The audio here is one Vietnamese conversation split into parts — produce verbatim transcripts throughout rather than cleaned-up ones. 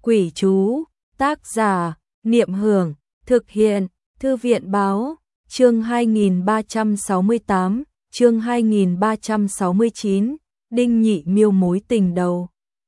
Quỷ chú, tác giả, Niệm Hưởng, thực hiện, Thư viện Báo, chương hai nghìn ba trăm sáu mươi tám, chương hai nghìn ba trăm sáu mươi chín, Đinh Nhị Miêu mối tình đầu.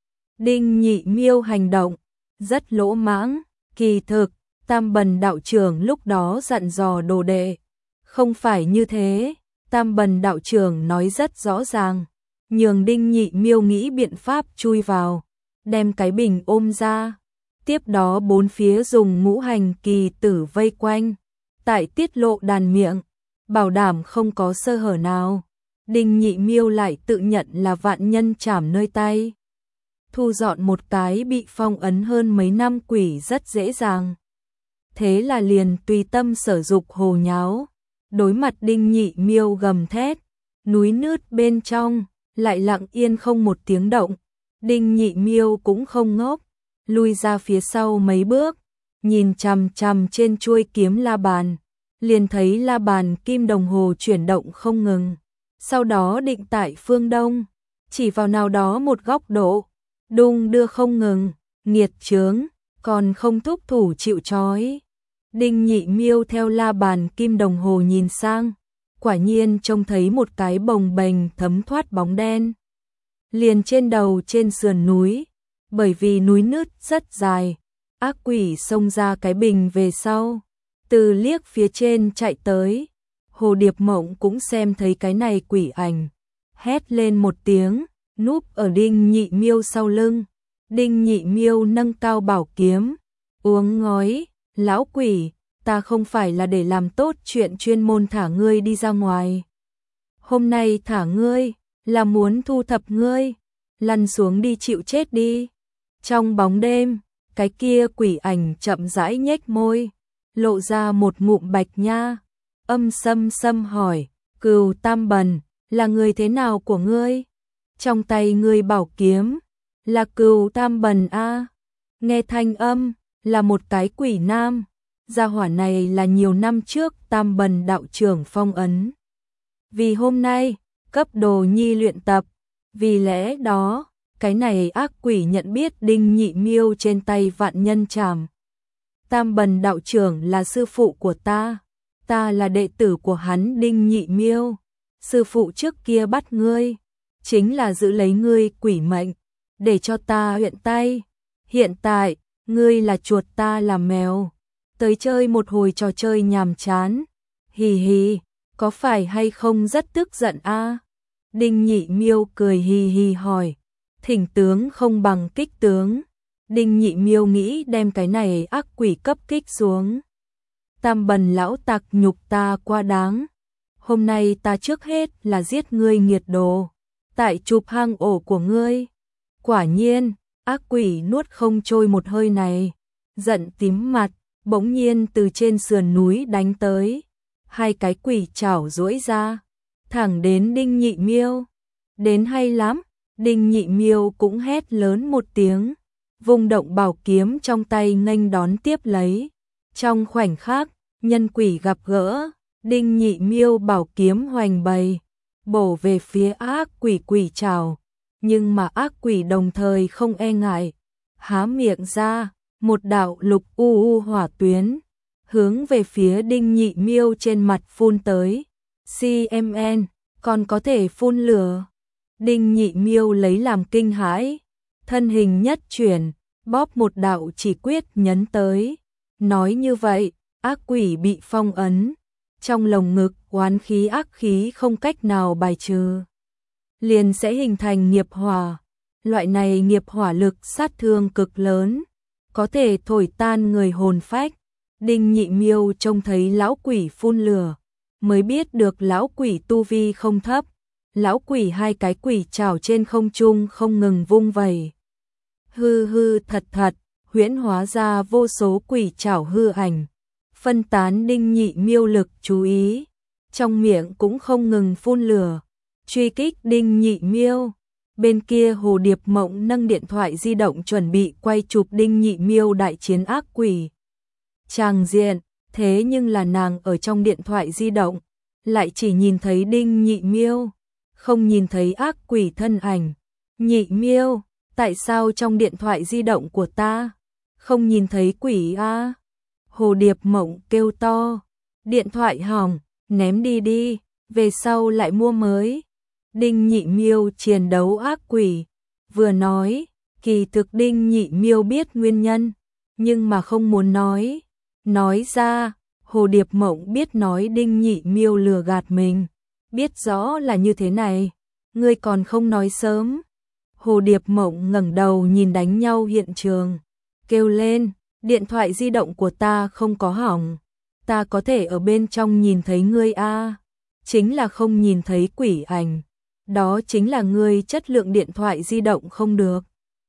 Đinh Nhị Miêu hành động rất lỗ mãng, kỳ thực, Tam Bần đạo trưởng lúc đó dặn dò đồ đệ. Không phải như thế, Tam Bần đạo trưởng nói rất rõ ràng, nhường Đinh Nhị Miêu nghĩ biện pháp chui vào, đem cái bình ôm ra. Tiếp đó bốn phía dùng ngũ hành kỳ tử vây quanh, tại tiết lộ đàn miệng, bảo đảm không có sơ hở nào. Đinh Nhị Miêu lại tự nhận là vạn nhân chảm nơi tay. Thu dọn một cái bị phong ấn hơn mấy năm quỷ rất dễ dàng. Thế là liền tùy tâm sở dục hồ nháo. Đối mặt Đinh Nhị Miêu gầm thét, núi nứt bên trong, lại lặng yên không một tiếng động. Đinh Nhị Miêu cũng không ngốc, lui ra phía sau mấy bước, nhìn chằm chằm trên chuôi kiếm la bàn, liền thấy la bàn kim đồng hồ chuyển động không ngừng. Sau đó định tại phương đông, chỉ vào nào đó một góc độ, đung đưa không ngừng, nghiệt chướng, còn không thúc thủ chịu trói. Đinh Nhị Miêu theo la bàn kim đồng hồ nhìn sang, quả nhiên trông thấy một cái bồng bềnh thấm thoát bóng đen. Liền trên đầu trên sườn núi, bởi vì núi nứt rất dài, ác quỷ xông ra cái bình về sau, từ liếc phía trên chạy tới. Hồ Điệp Mộng cũng xem thấy cái này quỷ ảnh, hét lên một tiếng, núp ở Đinh Nhị Miêu sau lưng. Đinh Nhị Miêu nâng cao bảo kiếm, uống ngói, lão quỷ, ta không phải là để làm tốt chuyện chuyên môn thả ngươi đi ra ngoài. Hôm nay thả ngươi, là muốn thu thập ngươi, lăn xuống đi chịu chết đi. Trong bóng đêm, cái kia quỷ ảnh chậm rãi nhếch môi, lộ ra một ngụm bạch nha, âm sâm sâm hỏi, Cừu Tam Bần, là người thế nào của ngươi? Trong tay ngươi bảo kiếm, là Cừu Tam Bần a. Nghe thanh âm, là một cái quỷ nam, gia hỏa này là nhiều năm trước Tam Bần đạo trưởng phong ấn. Vì hôm nay, cấp đồ nhi luyện tập, vì lẽ đó, cái này ác quỷ nhận biết Đinh Nhị Miêu trên tay vạn nhân trảm. Tam Bần đạo trưởng là sư phụ của ta, ta là đệ tử của hắn Đinh Nhị Miêu. Sư phụ trước kia bắt ngươi, chính là giữ lấy ngươi quỷ mệnh, để cho ta huyện tay. Hiện tại, ngươi là chuột ta là mèo, tới chơi một hồi trò chơi nhàm chán. Hì hì, có phải hay không rất tức giận a? À? Đinh Nhị Miêu cười hì hì hỏi, thỉnh tướng không bằng kích tướng. Đinh Nhị Miêu nghĩ đem cái này ác quỷ cấp kích xuống. Tam Bần lão tặc nhục ta quá đáng. Hôm nay ta trước hết là giết ngươi nghiệt đồ, tại chụp hang ổ của ngươi. Quả nhiên, ác quỷ nuốt không trôi một hơi này, giận tím mặt, bỗng nhiên từ trên sườn núi đánh tới. Hai cái quỷ chảo duỗi ra, thẳng đến Đinh Nhị Miêu. Đến hay lắm, Đinh Nhị Miêu cũng hét lớn một tiếng, vung động bảo kiếm trong tay nghênh đón tiếp lấy. Trong khoảnh khắc, nhân quỷ gặp gỡ, Đinh Nhị Miêu bảo kiếm hoành bày, bổ về phía ác quỷ quỷ chảo. Nhưng mà ác quỷ đồng thời không e ngại, há miệng ra, một đạo lục u u hỏa tuyến, hướng về phía Đinh Nhị Miêu trên mặt phun tới. xê em en, còn có thể phun lửa. Đinh Nhị Miêu lấy làm kinh hãi, thân hình nhất chuyển, bóp một đạo chỉ quyết nhấn tới. Nói như vậy, ác quỷ bị phong ấn, trong lồng ngực oán khí ác khí không cách nào bài trừ, liền sẽ hình thành nghiệp hỏa. Loại này nghiệp hỏa lực sát thương cực lớn, có thể thổi tan người hồn phách. Đinh Nhị Miêu trông thấy lão quỷ phun lửa, mới biết được lão quỷ tu vi không thấp. Lão quỷ hai cái quỷ chảo trên không trung không ngừng vung vẩy. Hư hư thật thật, huyễn hóa ra vô số quỷ chảo hư ảnh, phân tán Đinh Nhị Miêu lực chú ý. Trong miệng cũng không ngừng phun lửa, truy kích Đinh Nhị Miêu. Bên kia Hồ Điệp Mộng nâng điện thoại di động chuẩn bị quay chụp Đinh Nhị Miêu đại chiến ác quỷ tràng diện, thế nhưng là nàng ở trong điện thoại di động, lại chỉ nhìn thấy Đinh Nhị Miêu, không nhìn thấy ác quỷ thân ảnh. Nhị Miêu, tại sao trong điện thoại di động của ta không nhìn thấy quỷ a. À? Hồ Điệp Mộng kêu to, điện thoại hỏng, ném đi đi, về sau lại mua mới. Đinh Nhị Miêu chiến đấu ác quỷ, vừa nói, kỳ thực Đinh Nhị Miêu biết nguyên nhân, nhưng mà không muốn nói. Nói ra, Hồ Điệp Mộng biết nói Đinh Nhị Miêu lừa gạt mình, biết rõ là như thế này, ngươi còn không nói sớm. Hồ Điệp Mộng ngẩng đầu nhìn đánh nhau hiện trường, kêu lên, điện thoại di động của ta không có hỏng, ta có thể ở bên trong nhìn thấy ngươi a. À. Chính là không nhìn thấy quỷ ảnh, đó chính là ngươi chất lượng điện thoại di động không được.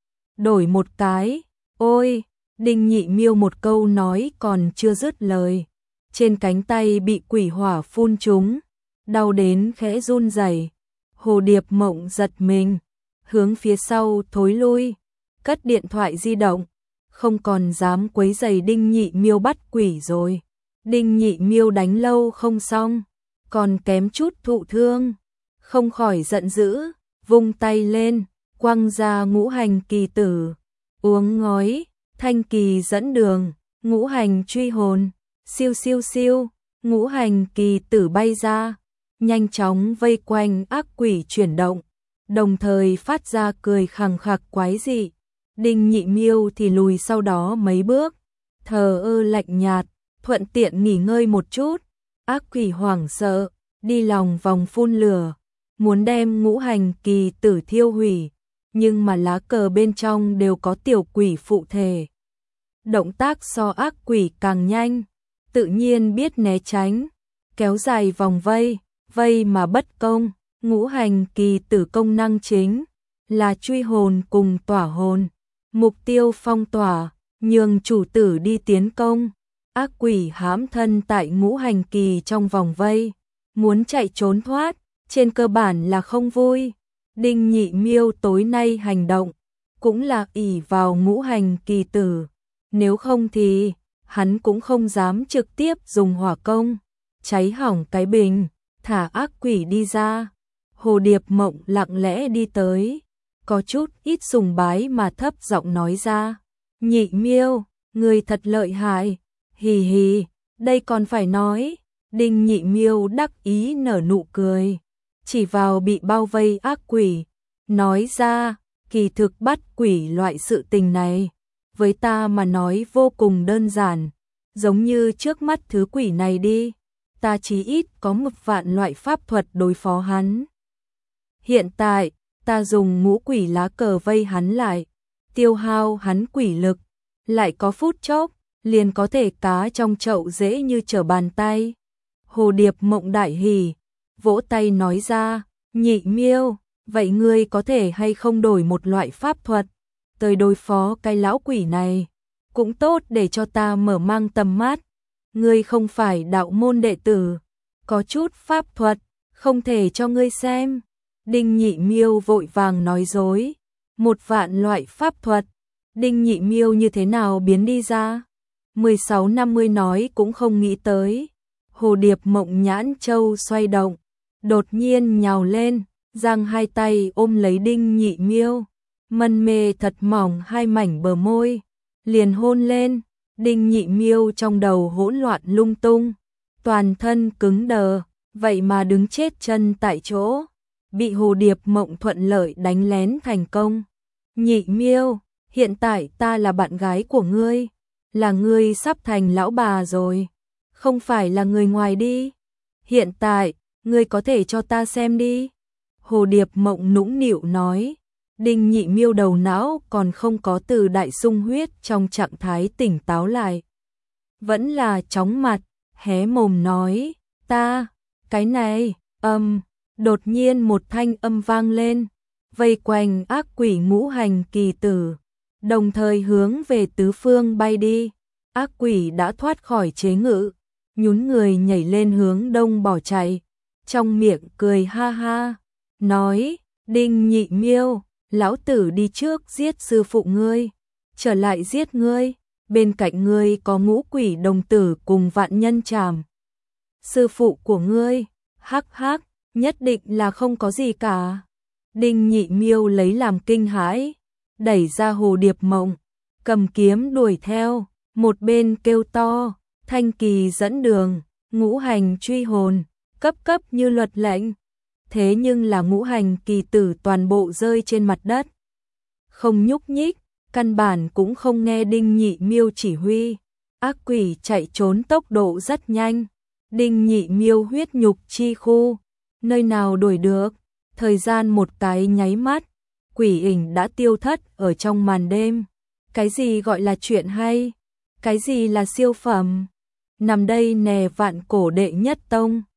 Đổi một cái, ôi, Đinh Nhị Miêu một câu nói còn chưa dứt lời, trên cánh tay bị quỷ hỏa phun trúng, đau đến khẽ run rẩy. Hồ Điệp Mộng giật mình, hướng phía sau thối lui, cất điện thoại di động, không còn dám quấy rầy Đinh Nhị Miêu bắt quỷ rồi. Đinh Nhị Miêu đánh lâu không xong, còn kém chút thụ thương, không khỏi giận dữ, vung tay lên, quăng ra ngũ hành kỳ tử, uống ngói, thanh kỳ dẫn đường, ngũ hành truy hồn, siêu siêu siêu, ngũ hành kỳ tử bay ra, nhanh chóng vây quanh ác quỷ chuyển động, đồng thời phát ra cười khằng khặc quái dị. Đinh Nhị Miêu thì lùi sau đó mấy bước, thờ ơ lạnh nhạt, thuận tiện nghỉ ngơi một chút. Ác quỷ hoảng sợ, đi lòng vòng phun lửa, muốn đem ngũ hành kỳ tử thiêu hủy, nhưng mà lá cờ bên trong đều có tiểu quỷ phụ thể. Động tác so ác quỷ càng nhanh, tự nhiên biết né tránh, kéo dài vòng vây, vây mà bất công. Ngũ hành kỳ tử công năng chính là truy hồn cùng tỏa hồn, mục tiêu phong tỏa, nhường chủ tử đi tiến công. Ác quỷ hãm thân tại ngũ hành kỳ trong vòng vây, muốn chạy trốn thoát, trên cơ bản là không vui. Đinh Nhị Miêu tối nay hành động, cũng là ỷ vào ngũ hành kỳ tử, nếu không thì hắn cũng không dám trực tiếp dùng hỏa công, cháy hỏng cái bình, thả ác quỷ đi ra. Hồ Điệp Mộng lặng lẽ đi tới, có chút ít sùng bái mà thấp giọng nói ra, Nhị Miêu, người thật lợi hại, hì hì, đây còn phải nói. Đinh Nhị Miêu đắc ý nở nụ cười, chỉ vào bị bao vây ác quỷ, nói ra, kỳ thực bắt quỷ loại sự tình này, với ta mà nói vô cùng đơn giản, giống như trước mắt thứ quỷ này đi, ta chí ít có một vạn loại pháp thuật đối phó hắn. Hiện tại, ta dùng ngũ quỷ lá cờ vây hắn lại, tiêu hao hắn quỷ lực, lại có phút chốc, liền có thể cá trong chậu dễ như trở bàn tay. Hồ Điệp Mộng đại hỉ, vỗ tay nói ra, Nhị Miêu, vậy ngươi có thể hay không đổi một loại pháp thuật, tới đối phó cái lão quỷ này, cũng tốt để cho ta mở mang tầm mắt. Ngươi không phải đạo môn đệ tử, có chút pháp thuật, không thể cho ngươi xem. Đinh Nhị Miêu vội vàng nói dối, một vạn loại pháp thuật, Đinh Nhị Miêu như thế nào biến đi ra? mười sáu năm mươi nói cũng không nghĩ tới. Hồ Điệp Mộng nhãn châu xoay động, đột nhiên nhào lên, giang hai tay ôm lấy Đinh Nhị Miêu, mân mê thật mỏng hai mảnh bờ môi, liền hôn lên. Đinh Nhị Miêu trong đầu hỗn loạn lung tung, toàn thân cứng đờ, vậy mà đứng chết chân tại chỗ, bị Hồ Điệp Mộng thuận lợi đánh lén thành công. Nhị Miêu, hiện tại ta là bạn gái của ngươi, là ngươi sắp thành lão bà rồi, không phải là người ngoài đi. Hiện tại, ngươi có thể cho ta xem đi. Hồ Điệp Mộng nũng nịu nói. Đinh Nhị Miêu đầu não còn không có từ đại sung huyết trong trạng thái tỉnh táo lại, vẫn là chóng mặt, hé mồm nói, ta, cái này, âm, đột nhiên một thanh âm vang lên, vây quanh ác quỷ ngũ hành kỳ tử, đồng thời hướng về tứ phương bay đi. Ác quỷ đã thoát khỏi chế ngự, nhún người nhảy lên hướng đông bỏ chạy, trong miệng cười ha ha, nói, Đinh Nhị Miêu, lão tử đi trước giết sư phụ ngươi, trở lại giết ngươi, bên cạnh ngươi có ngũ quỷ đồng tử cùng vạn nhân trảm. Sư phụ của ngươi, hắc hắc, nhất định là không có gì cả. Đinh Nhị Miêu lấy làm kinh hãi, đẩy ra Hồ Điệp Mộng, cầm kiếm đuổi theo, một bên kêu to, Thanh Kỳ dẫn đường, ngũ hành truy hồn, cấp cấp như luật lệnh. Thế nhưng là ngũ hành kỳ tử toàn bộ rơi trên mặt đất. Không nhúc nhích, căn bản cũng không nghe Đinh Nhị Miêu chỉ huy. Ác quỷ chạy trốn tốc độ rất nhanh. Đinh Nhị Miêu huyết nhục chi khu, nơi nào đuổi được, thời gian một cái nháy mắt, quỷ ảnh đã tiêu thất ở trong màn đêm. Cái gì gọi là chuyện hay? Cái gì là siêu phẩm? Nằm đây nè vạn cổ đệ nhất tông.